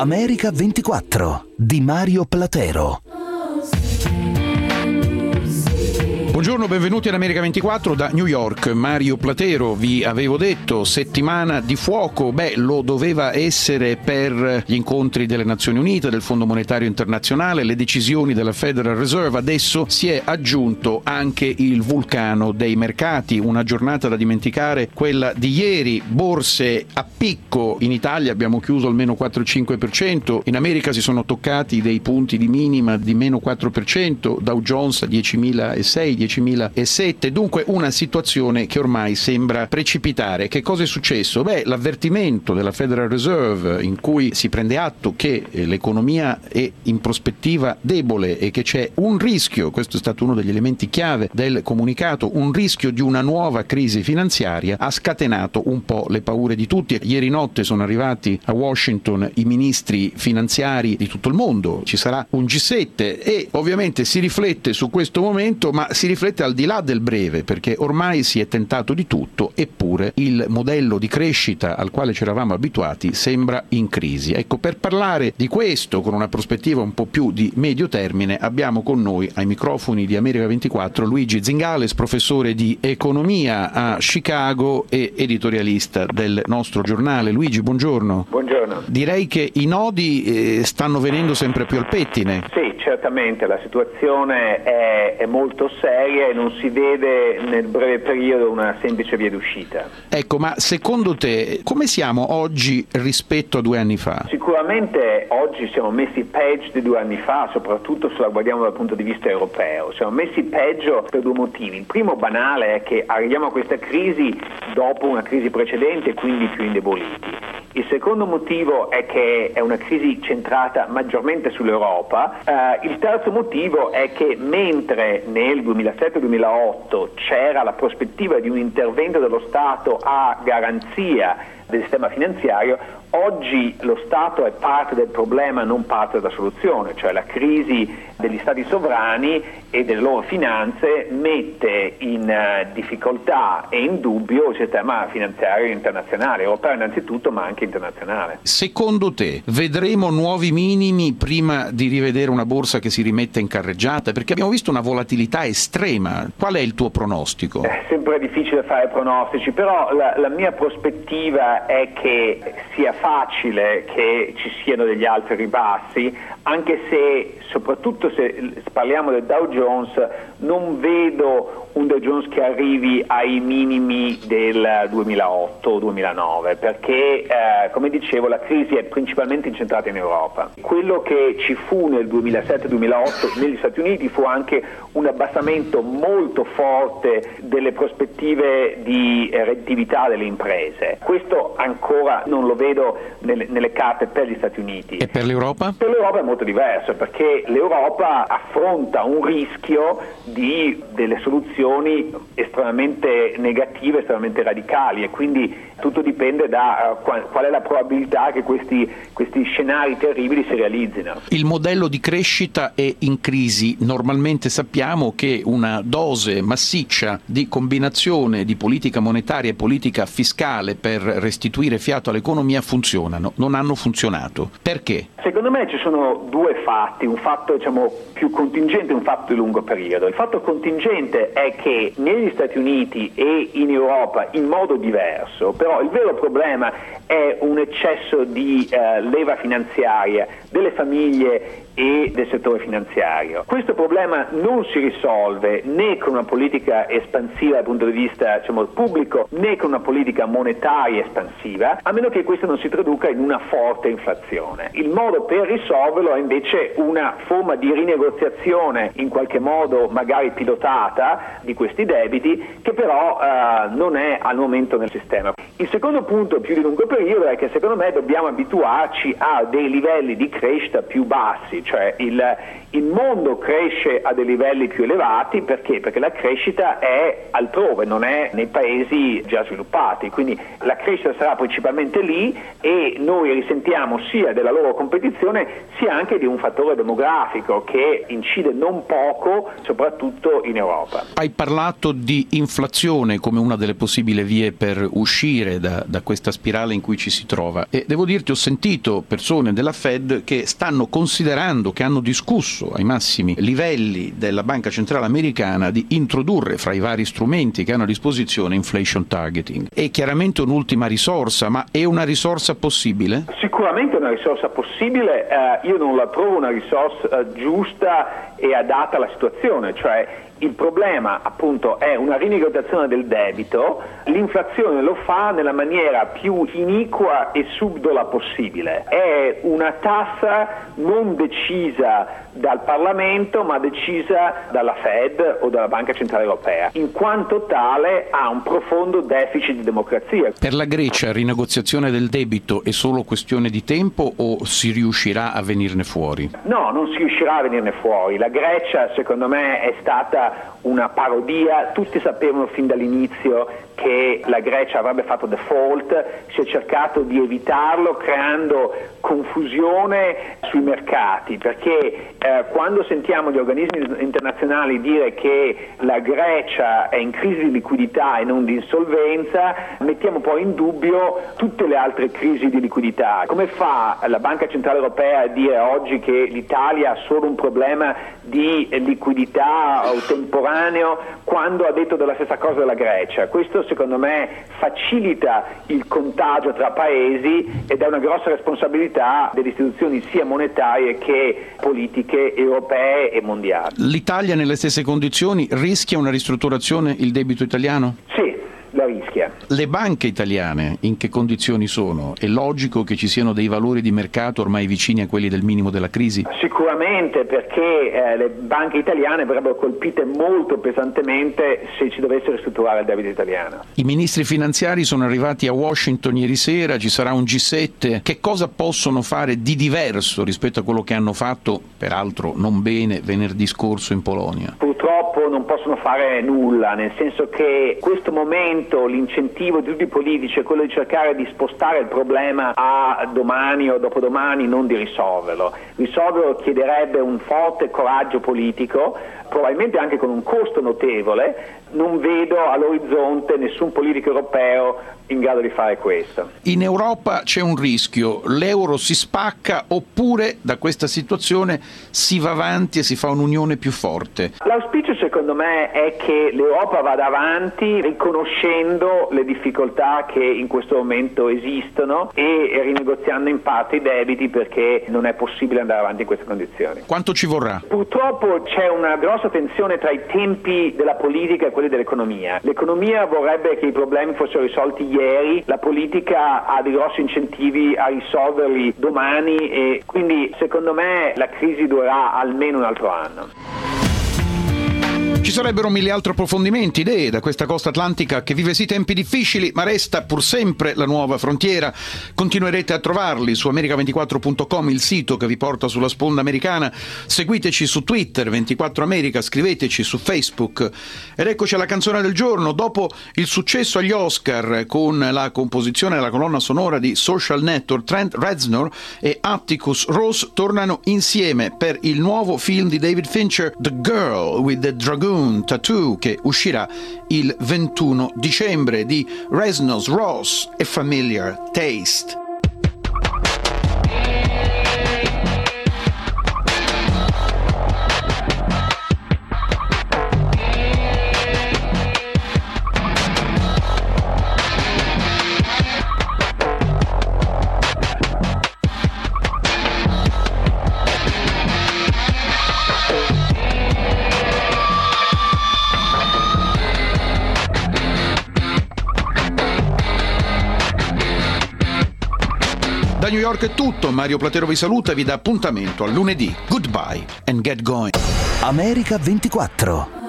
America 24 di Mario Platero. Buongiorno, benvenuti ad America 24 da New York. Mario Platero, vi avevo detto, settimana di fuoco, lo doveva essere per gli incontri delle Nazioni Unite, del Fondo Monetario Internazionale, le decisioni della Federal Reserve. Adesso si è aggiunto anche il vulcano dei mercati, una giornata da dimenticare, quella di ieri, borse a picco, in Italia abbiamo chiuso almeno 4-5%, in America si sono toccati dei punti di minima di meno 4%, Dow Jones a 10.006, 10.007, dunque una situazione che ormai sembra precipitare. Che cosa è successo? L'avvertimento della Federal Reserve in cui si prende atto che l'economia è in prospettiva debole e che c'è un rischio, questo è stato uno degli elementi chiave del comunicato, un rischio di una nuova crisi finanziaria, ha scatenato un po' le paure di tutti. Ieri notte sono arrivati a Washington i ministri finanziari di tutto il mondo, ci sarà un G7 e ovviamente si riflette su questo momento, ma si riflette al di là del breve, perché ormai si è tentato di tutto, eppure il modello di crescita al quale ci eravamo abituati sembra in crisi. Ecco, per parlare di questo con una prospettiva un po' più di medio termine abbiamo con noi ai microfoni di America 24 Luigi Zingales, professore di economia a Chicago e editorialista del nostro giornale. Luigi, buongiorno. Buongiorno. Direi che i nodi stanno venendo sempre più al pettine. Sì, certamente la situazione è molto seria e non si vede nel breve periodo una semplice via d'uscita. Ecco, ma secondo te come siamo oggi rispetto a 2 anni fa? Sicuramente oggi siamo messi peggio di 2 anni fa, soprattutto se la guardiamo dal punto di vista europeo. Siamo messi peggio per 2 motivi. Il primo banale è che arriviamo a questa crisi dopo una crisi precedente, quindi più indeboliti. Il secondo motivo è che è una crisi centrata maggiormente sull'Europa. Il terzo motivo è che mentre nel 2007-2008 c'era la prospettiva di un intervento dello Stato a garanzia del sistema finanziario, oggi lo Stato è parte del problema, non parte della soluzione, cioè la crisi degli stati sovrani e delle loro finanze mette in difficoltà e in dubbio il sistema finanziario internazionale, europeo innanzitutto, ma anche internazionale. Secondo te vedremo nuovi minimi prima di rivedere una borsa che si rimette in carreggiata? Perché abbiamo visto una volatilità estrema. Qual è il tuo pronostico? È sempre difficile fare pronostici, però la mia prospettiva è che sia facile che ci siano degli altri ribassi, anche se, soprattutto se parliamo del Dow Jones, non vedo un Dow Jones che arrivi ai minimi del 2008 o 2009, perché come dicevo la crisi è principalmente incentrata in Europa. Quello che ci fu nel 2007-2008 negli Stati Uniti fu anche un abbassamento molto forte delle prospettive di redditività delle imprese. Questo ancora non lo vedo nelle carte per gli Stati Uniti. E per l'Europa? Per l'Europa è molto diverso, perché l'Europa affronta un rischio di delle soluzioni estremamente negative, estremamente radicali, e quindi tutto dipende da qual è la probabilità che questi scenari terribili si realizzino. Il modello di crescita è in crisi. Normalmente sappiamo che una dose massiccia di combinazione di politica monetaria e politica fiscale per restituire fiato all'economia funzionano. Non hanno funzionato. Perché? Secondo me ci sono 2 fatti, un fatto più contingente e un fatto di lungo periodo. Il fatto contingente è che negli Stati Uniti e in Europa in modo diverso, però il vero problema è un eccesso di leva finanziaria delle famiglie e del settore finanziario. Questo problema non si risolve né con una politica espansiva dal punto di vista pubblico, né con una politica monetaria espansiva, a meno che questo non si traduca in una forte inflazione. Il modo per risolverlo è invece una forma di rinegoziazione, in qualche modo magari pilotata, di questi debiti, che però non è al momento nel sistema. Il secondo punto più di lungo periodo è che secondo me dobbiamo abituarci a dei livelli di crescita più bassi. cioè il mondo cresce a dei livelli più elevati perché la crescita è altrove, non è nei paesi già sviluppati, quindi la crescita sarà principalmente lì e noi risentiamo sia della loro competizione sia anche di un fattore demografico che incide non poco soprattutto in Europa. Hai parlato di inflazione come una delle possibili vie per uscire da questa spirale in cui ci si trova e devo dirti, ho sentito persone della Fed che stanno considerando, che hanno discusso ai massimi livelli della Banca Centrale Americana di introdurre fra i vari strumenti che hanno a disposizione inflation targeting. È chiaramente un'ultima risorsa, ma è una risorsa possibile? Sicuramente è una risorsa possibile, io non la trovo una risorsa giusta e adatta alla situazione, cioè il problema appunto è una rinegoziazione del debito, l'inflazione lo fa nella maniera più iniqua e subdola possibile, è una tassa non decisa dal Parlamento ma decisa dalla Fed o dalla Banca Centrale Europea, in quanto tale ha un profondo deficit di democrazia. Per la Grecia rinegoziazione del debito è solo questione di tempo o si riuscirà a venirne fuori? No, non si riuscirà a venirne fuori. La Grecia secondo me è stata una parodia, tutti sapevano fin dall'inizio che la Grecia avrebbe fatto default, si è cercato di evitarlo creando confusione sui mercati, perché quando sentiamo gli organismi internazionali dire che la Grecia è in crisi di liquidità e non di insolvenza, mettiamo poi in dubbio tutte le altre crisi di liquidità. Come fa la Banca Centrale Europea a dire oggi che l'Italia ha solo un problema di liquidità o temporaneo quando ha detto della stessa cosa della Grecia? Questo secondo me facilita il contagio tra paesi ed è una grossa responsabilità delle istituzioni sia monetarie che politiche europee e mondiali. L'Italia nelle stesse condizioni rischia una ristrutturazione il debito italiano? Sì, la rischia. Le banche italiane in che condizioni sono? È logico che ci siano dei valori di mercato ormai vicini a quelli del minimo della crisi? Sicuramente, perché le banche italiane verrebbero colpite molto pesantemente se ci dovesse ristrutturare il debito italiano. I ministri finanziari sono arrivati a Washington ieri sera, ci sarà un G7. Che cosa possono fare di diverso rispetto a quello che hanno fatto, peraltro non bene, venerdì scorso in Polonia? Purtroppo non possono fare nulla, nel senso che in questo momento l'incentivo di tutti i politici è quello di cercare di spostare il problema a domani o dopodomani, non di risolverlo. Risolverlo chiederebbe un forte coraggio politico, probabilmente anche con un costo notevole. Non vedo all'orizzonte nessun politico europeo in grado di fare questo. In Europa c'è un rischio, l'euro si spacca oppure da questa situazione si va avanti e si fa un'unione più forte? L'auspicio secondo me è che l'Europa vada avanti riconoscendo le difficoltà che in questo momento esistono e rinegoziando in parte i debiti, perché non è possibile andare avanti in queste condizioni. Quanto ci vorrà? Purtroppo c'è una grossa tensione tra i tempi della politica e quelli dell'economia. L'economia vorrebbe che i problemi fossero risolti ieri, la politica ha dei grossi incentivi a risolverli domani e quindi secondo me la crisi durerà almeno un altro anno. Ci sarebbero mille altri approfondimenti, idee da questa costa atlantica che vive sì tempi difficili, ma resta pur sempre la nuova frontiera. Continuerete a trovarli su America24.com, il sito che vi porta sulla sponda americana. Seguiteci su Twitter, 24 America, scriveteci su Facebook. Ed eccoci alla canzone del giorno. Dopo il successo agli Oscar con la composizione della colonna sonora di Social Network, Trent Reznor e Atticus Ross tornano insieme per il nuovo film di David Fincher, The Girl with the Dragoon Tattoo, che uscirà il 21 dicembre, di Reznor, Ross e Familiar Taste. Da New York è tutto, Mario Platero vi saluta e vi dà appuntamento a lunedì. Goodbye and get going. America 24.